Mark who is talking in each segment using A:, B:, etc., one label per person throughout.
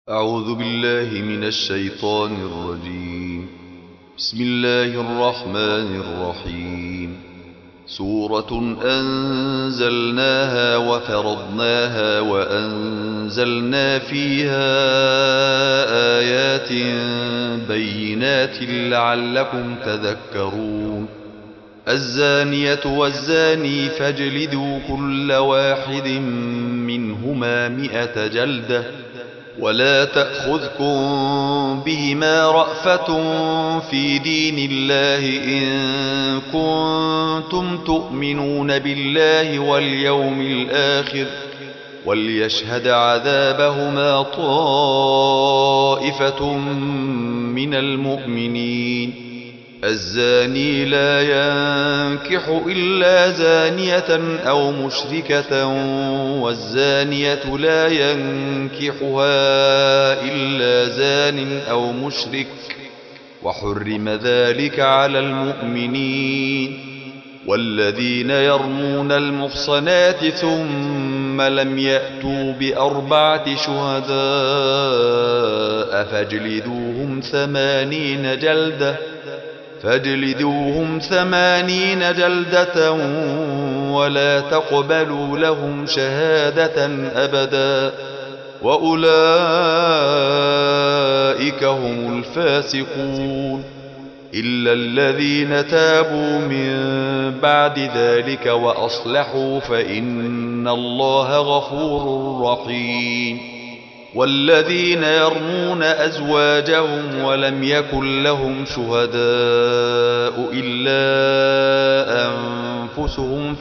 A: أعوذ بالله من الشيطان الرجيم. بسم الله الرحمن الرحيم. سورة أنزلناها وفرضناها وأنزلنا فيها آيات بينات لعلكم تذكرون. الزانية والزاني فاجلدوا كل واحد منهما 100 جلدة ولا تأخذكم بهما رأفة في دين الله إن كنتم تؤمنون بالله واليوم الآخر وليشهد عذابهما طائفة من المؤمنين. الزاني لا ينكح إلا زانية أو مشركة والزانية لا ينكحها إلا زان أو مشرك وحرم ذلك على المؤمنين. والذين يرمون المحصنات ثم لم يأتوا ب4 شهداء فاجلدوهم 80 جلدة ولا تقبلوا لهم شهادة أبدا وأولئك هم الفاسقون إلا الذين تابوا من بعد ذلك وأصلحوا فإن الله غفور رحيم. والذين يرمون أزواجهم ولم يكن لهم شهداء إلا أنفسهم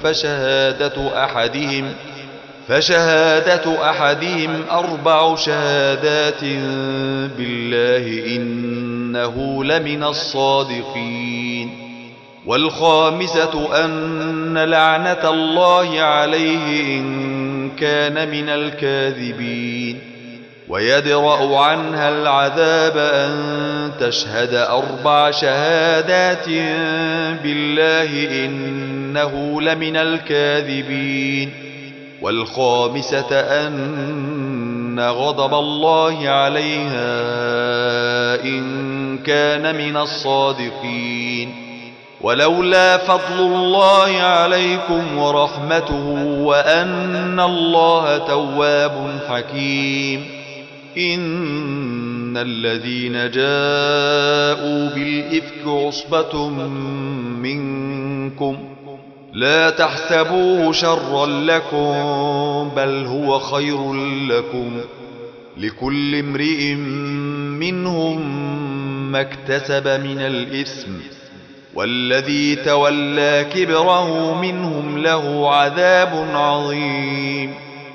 A: فشهادة أحدهم 4 شهادات بالله إنه لمن الصادقين. والخامسة أن لعنة الله عليه إن كان من الكاذبين. ويدرأ عنها العذاب أن تشهد 4 شهادات بالله إنه لمن الكاذبين. والخامسة أن غضب الله عليها إن كان من الصادقين. ولولا فضل الله عليكم ورحمته وأن الله تواب حكيم. إن الذين جاءوا بالإفك عصبة منكم لا تحسبوه شرا لكم بل هو خير لكم لكل امرئ منهم ما اكتسب من الإثم والذي تولى كبره منهم له عذاب عظيم.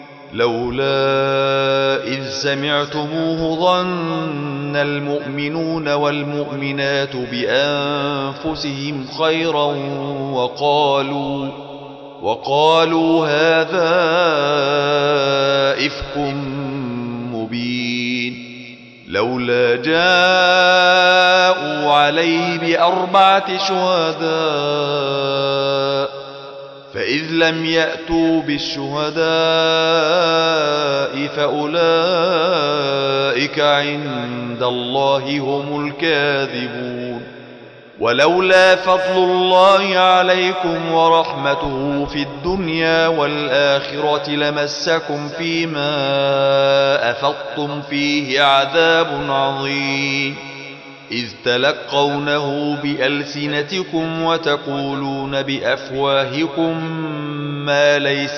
A: لولا إذ سمعتموه ظن المؤمنون والمؤمنات بأنفسهم خيرا وقالوا هذا إفك مبين. لولا جاءوا عليه ب4 شهداء فإذ لم يأتوا بالشهداء فأولئك عند الله هم الكاذبون. ولولا فضل الله عليكم ورحمته في الدنيا والآخرة لمسكم فيما أفضتم فيه عذاب عظيم إذ تلقونه بألسنتكم وتقولون بأفواهكم ما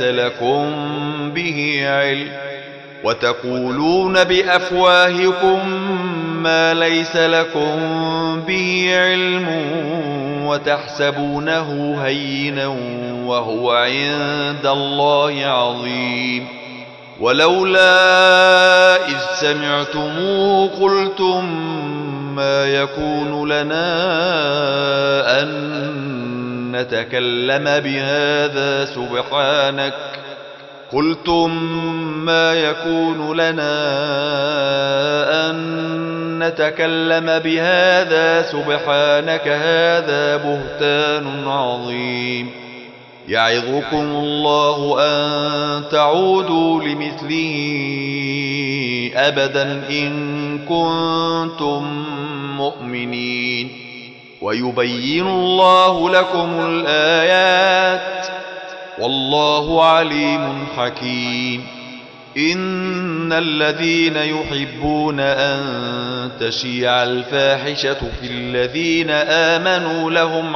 A: ليس لكم به علم وتحسبونه هينا وهو عند الله عظيم. ولولا إذ سمعتموه قلتم ما يكون لنا أن نتكلم بهذا سبحانك هذا بهتان عظيم. يعظكم الله أن تعودوا لمثله أبدا إن كنتم مؤمنين ويبين الله لكم الآيات والله عليم حكيم إن الذين يحبون أن تشيع الفاحشة في الذين آمنوا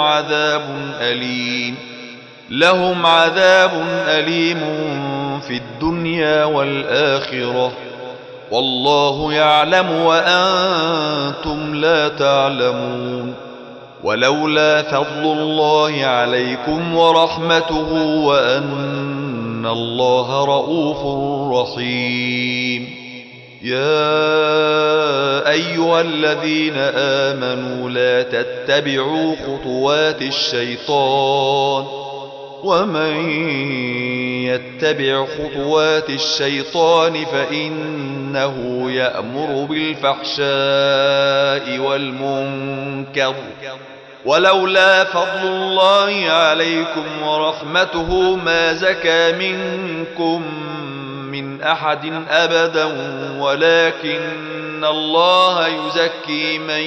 A: لهم عذاب أليم في الدنيا والآخرة والله يعلم وأنتم لا تعلمون ولولا فضل الله عليكم ورحمته وأن الله رؤوف رحيم يا أيها الذين آمنوا لا تتبعوا خطوات الشيطان ومن يتبع خطوات الشيطان فإنه يأمر بالفحشاء والمنكر ولولا فضل الله عليكم ورحمته ما زكى منكم من أحد أبدا ولكن الله يزكي من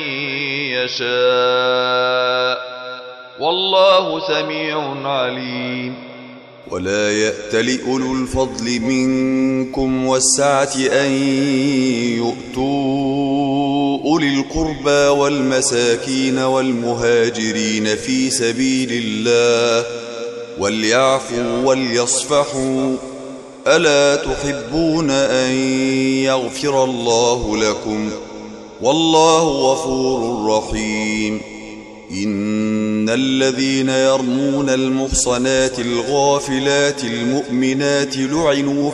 A: يشاء والله سميع عليم
B: ولا يأتل أولو الفضل منكم والسعة أن يؤتوا أولي القربى والمساكين والمهاجرين في سبيل الله وليعفوا وليصفحوا ألا تحبون أن يغفر الله لكم والله غفور رحيم إن الذين يرمون المحصنات الغافلات المؤمنات لعنوا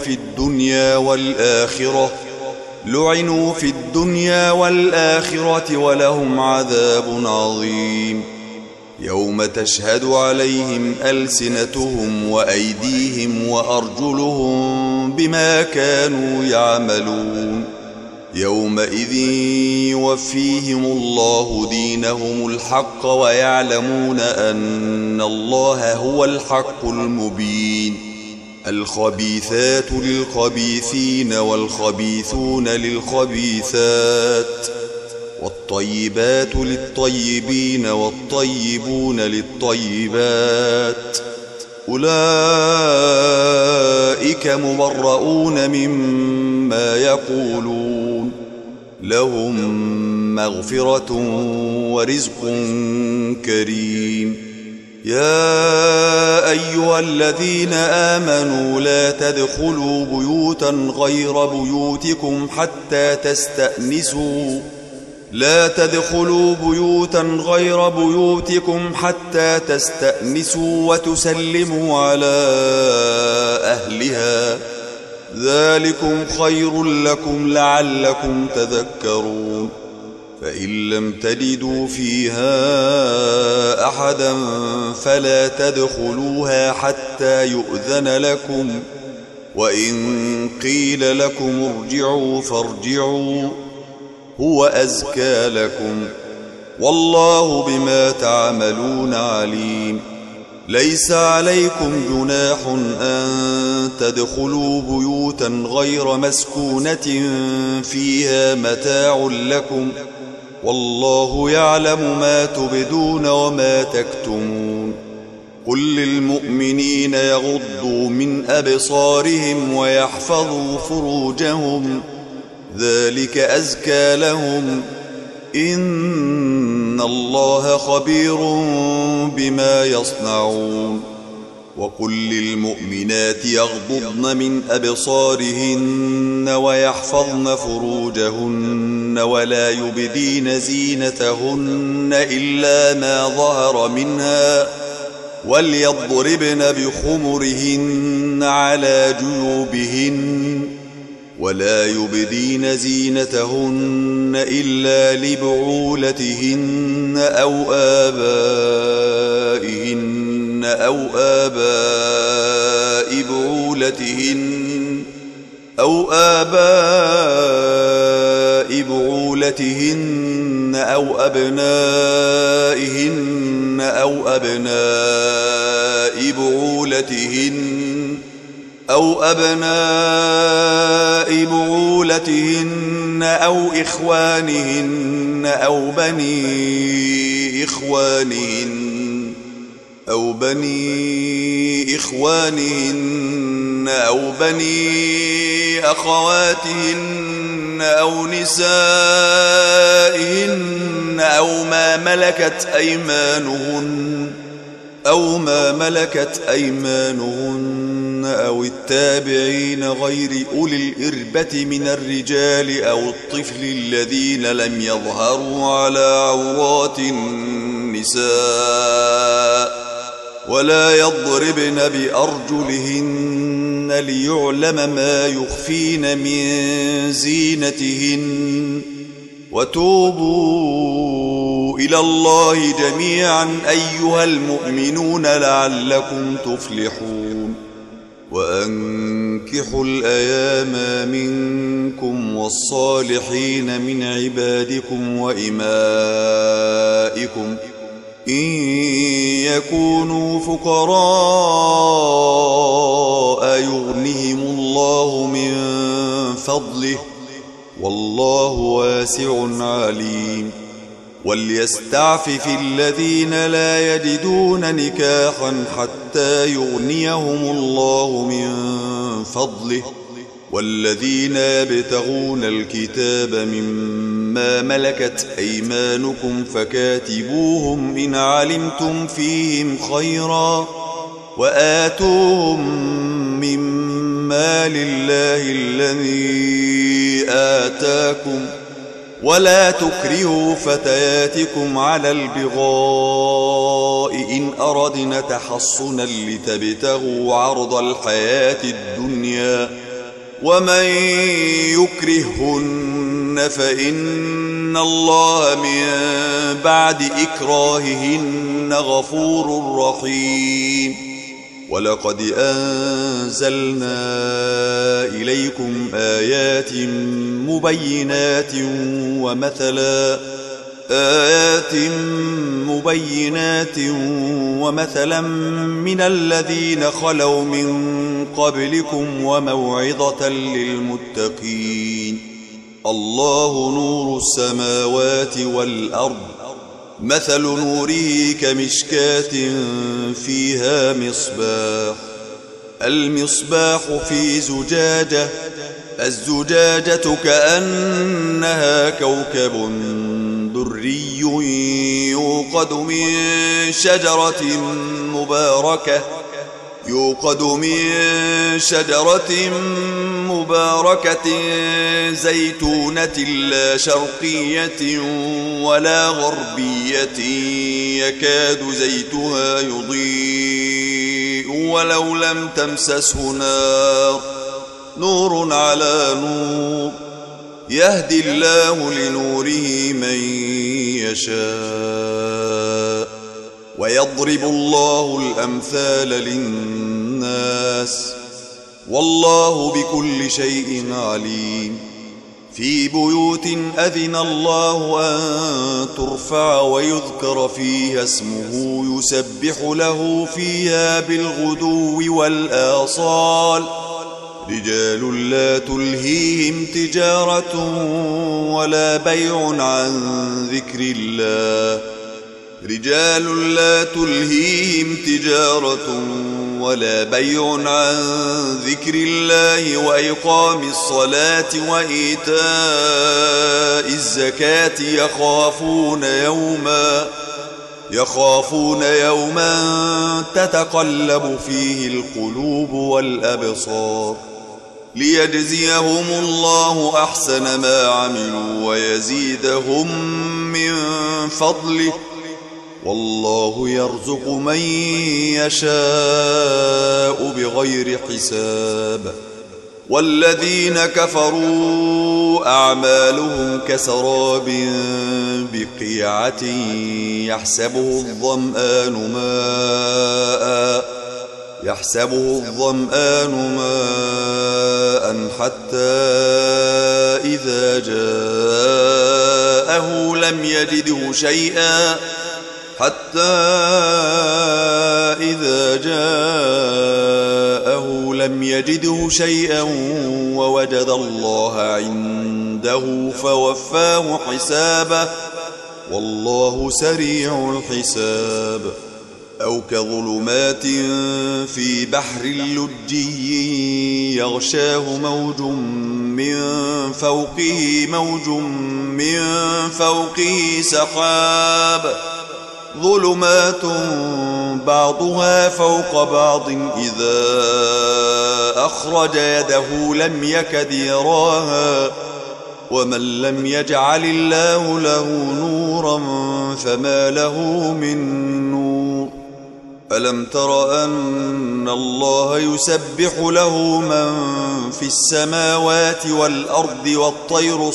B: في الدنيا والآخرة ولهم عذاب عظيم يوم تشهد عليهم ألسنتهم وأيديهم وأرجلهم بما كانوا يعملون يومئذ يوفيهم الله دينهم الحق ويعلمون أن الله هو الحق المبين الخبيثات للخبيثين والخبيثون للخبيثات والطيبات للطيبين والطيبون للطيبات أولئك مبرؤون مما يقولون لهم مغفرة ورزق كريم يا أيها الذين آمنوا لا تدخلوا بيوتا غير بيوتكم حتى تستأنسوا وتسلموا على أهلها ذلكم خير لكم لعلكم تذكرون فإن لم تجدوا فيها أحدا فلا تدخلوها حتى يؤذن لكم وإن قيل لكم ارجعوا فارجعوا هو أزكى لكم والله بما تعملون عليم ليس عليكم جناح أن تدخلوا بيوتا غير مسكونة فيها متاع لكم والله يعلم ما تبدون وما تكتمون قل للمؤمنين يغضوا من أبصارهم ويحفظوا فروجهم ذلك أزكى لهم إن الله خبير بما يصنعون وقل للمؤمنات يغضضن من أبصارهن ويحفظن فروجهن ولا يبدين زينتهن إلا ما ظهر منها وليضربن بخمرهن على جيوبهن ولا يبدين زينتهن إلا لبعولتهن أو آبائهن أو آباء بعولتهن أو أبنائهن أو أبناء بعولتهن أو أبناء بعولتهن أو إخوانهن أو بني إخوانهن أو بني أخواتهن أو نسائهن أو ما ملكت أيمانهن أو التابعين غير أولي الإربة من الرجال أو الطفل الذين لم يظهروا على عورات النساء ولا يضربن بأرجلهن ليعلم ما يخفين من زينتهن وتوبوا إلى الله جميعا أيها المؤمنون لعلكم تفلحون وأنكحوا الأيام منكم والصالحين من عبادكم وإمائكم إن يكونوا فقراء يغنهم الله من فضله والله واسع عليم وليستعفف الذين لا يجدون نكاحا حتى يغنيهم الله من فضله والذين يبتغون الكتاب مما ملكت أيمانكم فكاتبوهم إن علمتم فيهم خيرا وآتوهم مما لله الذي آتاكم ولا تكرهوا فتياتكم على البغاء إن أردنا تحصنا لتبتغوا عرض الحياة الدنيا ومن يكرهن فإن الله من بعد إكراههن غفور رحيم ولقد أنزلنا إليكم آيات مبينات ومثلا من الذين خلوا من قبلكم وموعظة للمتقين الله نور السماوات والأرض مثل نوره كمشكاة فيها المصباح في زجاجة الزجاجة كأنها كوكب دري يوقد من شجرة مباركة زيتونة لا شرقية ولا غربية يكاد زيتها يضيء ولو لم تمسسه نور على نور يهدي الله لنوره من يشاء ويضرب الله الأمثال للناس والله بكل شيء عليم في بيوت أذن الله أن ترفع ويذكر فيها اسمه يسبح له فيها بالغدو والآصال رجال لا تلهيهم تجارة ولا بيع عن ذكر الله وإقام الصلاة وإيتاء الزكاة يخافون يوما تتقلب فيه القلوب والأبصار ليجزيهم الله أحسن ما عملوا ويزيدهم من فضله والله يرزق من يشاء بغير حساب والذين كفروا أعمالهم كسراب بقيعة يحسبه الظمآن ماء حتى إذا جاءه لم يجده شيئا حتى إذا جاءه لم يجده شيئا ووجد الله عنده فوفاه حسابه والله سريع الحساب. أو كظلمات في بحر لجي يغشاه موج من فوقه سحاب ظلمات بعضها فوق بعض إذا أخرج يده لم يكد يراها ومن لم يجعل الله له نورا فما له من نور. ألم تر أن الله يسبح له من في السماوات والأرض والطير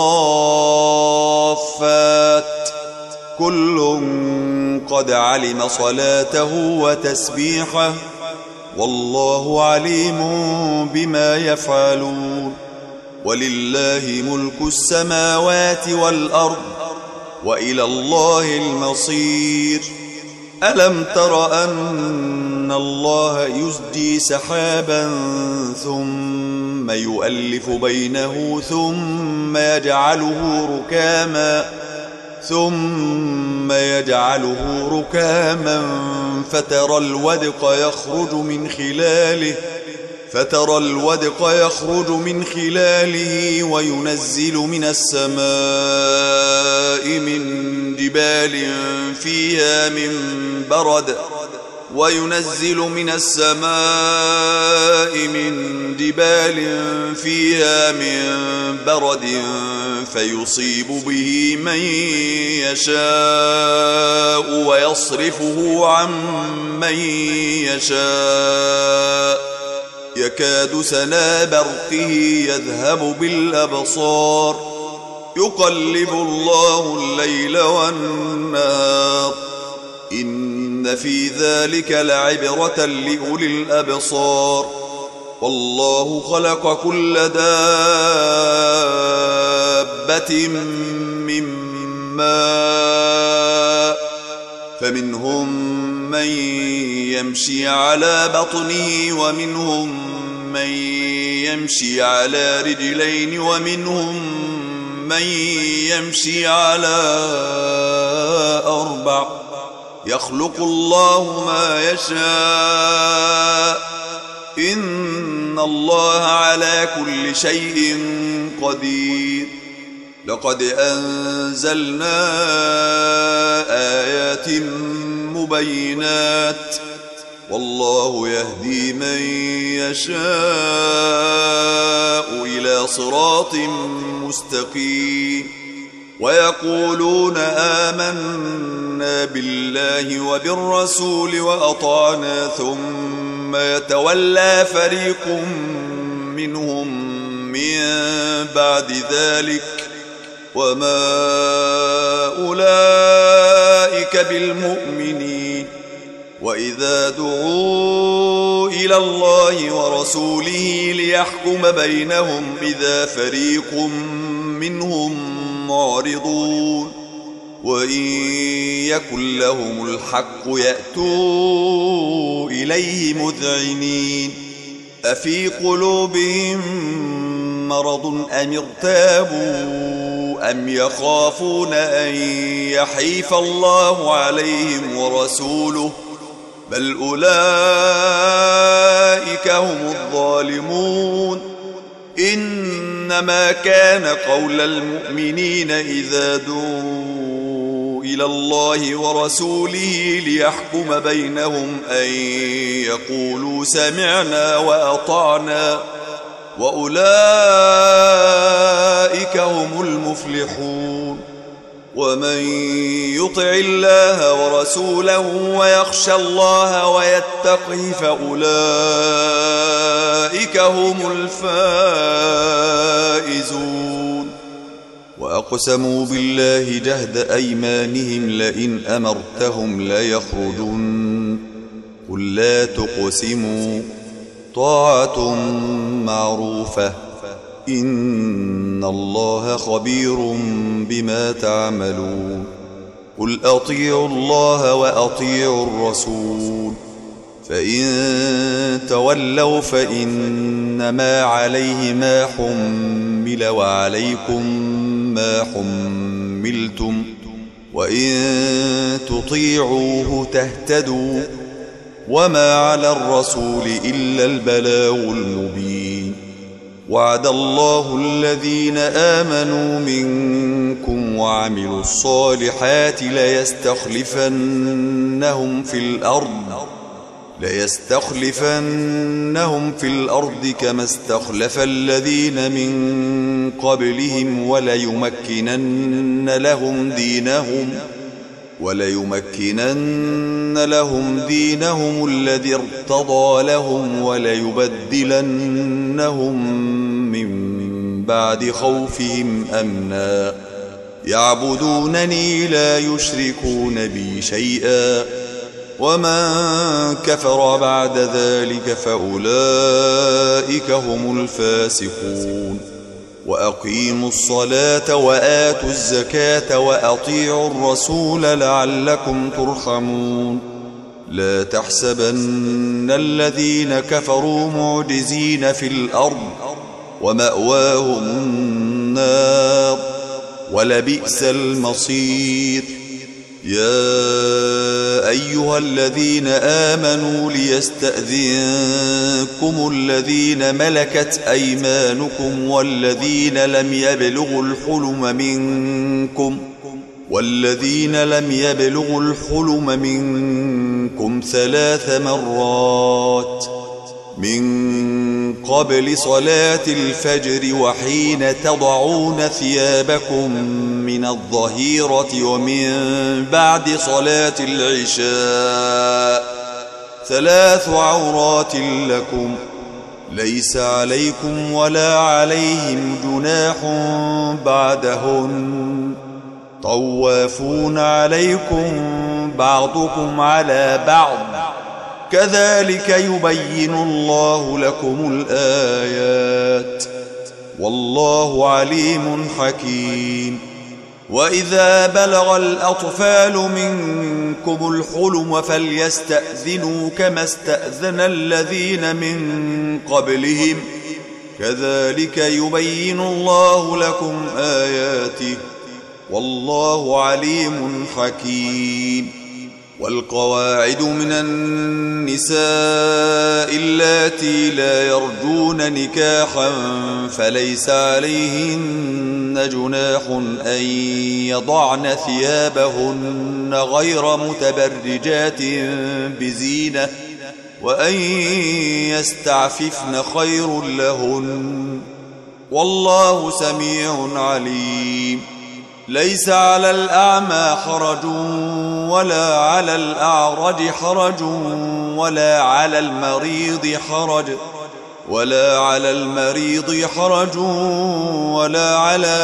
B: صافات كل قد علم صلاته وتسبيحه والله عليم بما يفعلون. ولله ملك السماوات والأرض وإلى الله المصير. ألم تر أن الله يزجي سحابا ثم يؤلف بينه ثم يجعله ركاما فترى الودق يخرج من خلاله وينزل من السماء من جبال فيها من برد فيصيب به من يشاء ويصرفه عن من يشاء يكاد سنا برقه يذهب بالأبصار يقلب الله الليل والنهار إن في ذلك لعبرة لأولي الأبصار. والله خلق كل دابة من ماء فمنهم من يمشي على بطنه ومنهم من يمشي على رجلين ومنهم من يمشي على 4 يخلق الله ما يشاء إن الله على كل شيء قدير. لقد أنزلنا آيات مبينات والله يهدي من يشاء إلى صراط مستقيم. ويقولون آمنا بالله وبالرسول وأطعنا ثم يتولى فريق منهم من بعد ذلك وما أولئك بالمؤمنين. وإذا دعوا إلى الله ورسوله ليحكم بينهم إذا فريق منهم معرضون وإن يكن لهم الحق يأتوا إليه مذعنين. أفي قلوبهم مرض أم ارتابوا أم يخافون أن يحيف الله عليهم ورسوله بل أولئك هم الظالمون. إنما كان قول المؤمنين إذا دعوا إلى الله ورسوله ليحكم بينهم أن يقولوا سمعنا وأطعنا وأولئك هم المفلحون. ومن يطع الله ورسوله ويخشى الله ويتقه فأولئك هم الفائزون. وأقسموا بالله جهد أيمانهم لئن أمرتهم ليخرجن قل لا تقسموا طاعة معروفة إن الله خبير بما تعملون. قل أطيعوا الله وأطيعوا الرسول فإن تولوا فإنما عليه ما حمل وعليكم ما حملتم وإن تطيعوه تهتدوا وما على الرسول إلا البلاغ المبين وعد الله الذين آمنوا منكم وعملوا الصالحات ليستخلفنهم في الأرض كما استخلف الذين من قبلهم وليمكنن لهم دينهم الذي ارتضى لهم وليبدلنهم من بعد خوفهم أمنا يعبدونني لا يشركون بي شيئا ومن كفر بعد ذلك فأولئك هم الفاسقون وأقيموا الصلاة وآتوا الزكاة وأطيعوا الرسول لعلكم ترحمون لا تحسبن الذين كفروا معجزين في الأرض ومأواهم النار ولبئس المصير يا أيها الذين آمنوا ليستأذنكم الذين ملكت أيمانكم والذين لم يبلغوا الحلم منكم 3 مرات من قبل صلاة الفجر وحين تضعون ثيابكم من الظهيرة ومن بعد صلاة العشاء 3 عورات لكم ليس عليكم ولا عليهم جناح بعدهن طوافون عليكم بعضكم على بعض كذلك يبين الله لكم الآيات والله عليم حكيم وإذا بلغ الأطفال منكم الحلم فليستأذنوا كما استأذن الذين من قبلهم كذلك يبين الله لكم آياته والله عليم حكيم والقواعد من النساء اللاتي لا يرجون نكاحا فليس عليهن جناح أن يضعن ثيابهن غير متبرجات بزينة وأن يستعففن خير لهن والله سميع عليم ليس على الأعمى حرج ولا على الأعرج حرج ولا على المريض حرج ولا على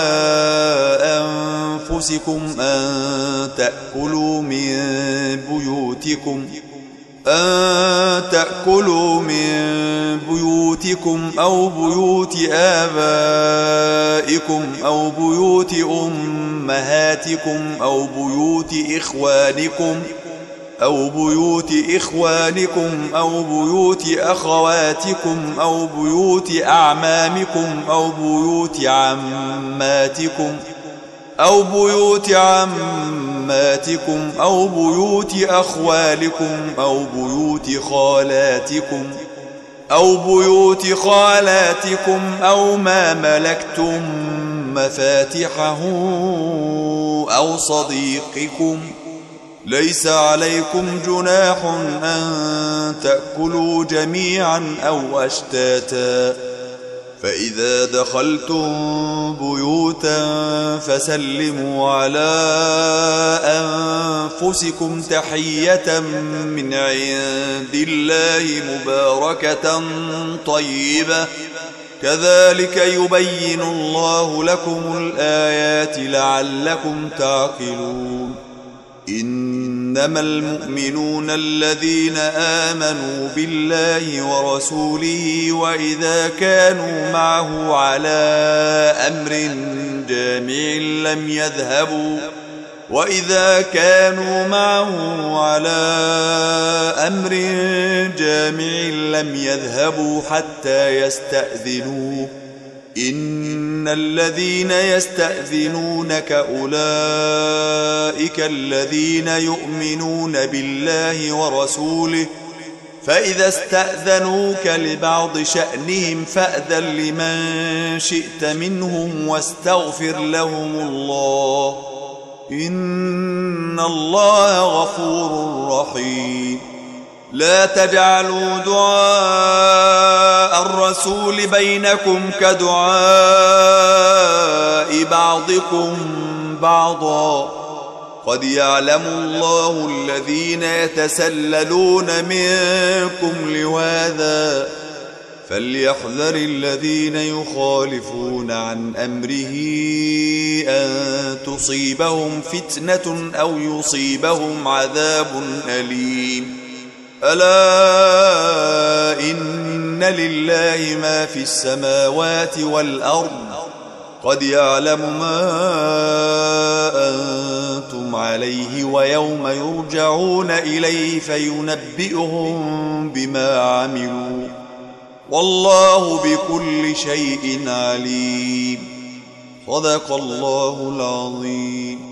B: أنفسكم أن تأكلوا من بيوتكم أو بيوت آبائكم أو بيوت أمهاتكم أو بيوت إخوانكم أو بيوت أخواتكم أو بيوت أعمامكم أو بيوت عماتكم أو بيوت أخوالكم أو بيوت خالاتكم أو ما ملكتم مفاتحه أو صديقكم ليس عليكم جناح أن تأكلوا جميعا أو أشتاتا فإذا دخلتم بيوتا فسلموا على أنفسكم تحية من عند الله مباركة طيبة كذلك يبين الله لكم الآيات لعلكم تعقلون إنما المؤمنون الذين آمنوا بالله ورسوله وإذا كانوا معه على أمر جامع وإذا كانوا معه على أمر جامع لم يذهبوا حتى يستأذنوه إن الذين يستأذنونك أولئك الذين يؤمنون بالله ورسوله فإذا استأذنوك لبعض شأنهم فأذن لمن شئت منهم واستغفر لهم الله إن الله غفور رحيم لا تجعلوا دعاء الرسول بينكم كدعاء بعضكم بعضا قد يعلم الله الذين يتسللون منكم لواذا فليحذر الذين يخالفون عن أمره أن تصيبهم فتنة أو يصيبهم عذاب أليم ألا إن لله ما في السماوات والأرض قد يعلم ما أنتم عليه ويوم يرجعون إليه فينبئهم بما عملوا والله بكل شيء عليم صدق الله العظيم.